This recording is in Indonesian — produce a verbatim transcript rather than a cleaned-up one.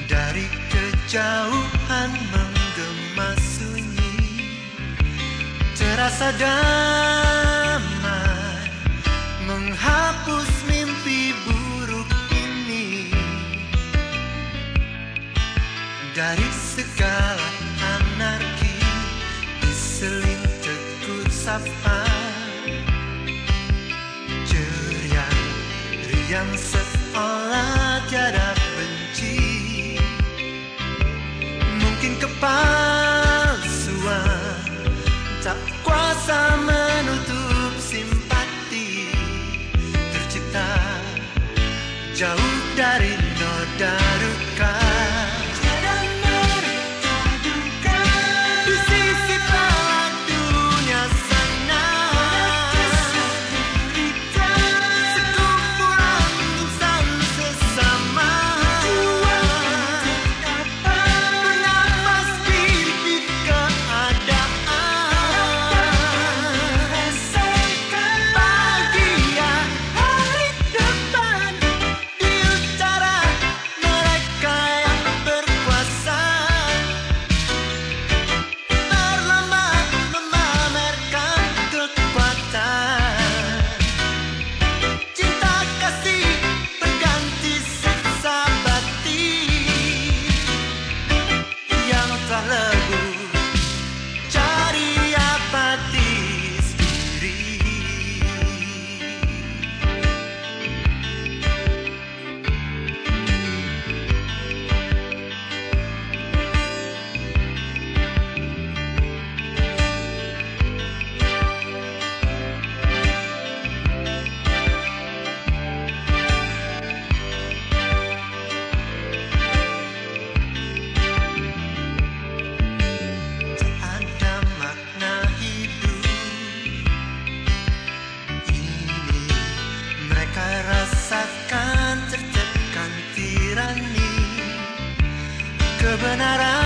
Dari kejauhan menggema sunyi, terasa damai, menghapus mimpi buruk ini. Dari segala anarki diseling tegur sapa, ceria riang seolah tiada benci. Mungkin kepalsuan tak kuasa menutup simpati, tercipta jauh dari noda duka. Di sisi bawah dunia sana, sekumpulan insan sesama, bernafas bibit keadaan. Bahagia hari depan di utara mereka yang berkuasa, berlomba memamerkan kekuatan. Cinta kasih berganti siksa batin yang telah lebur cari apatis diri. Tak ada makna hidup ini, mereka rasakan tertekan tirani. Kebenaran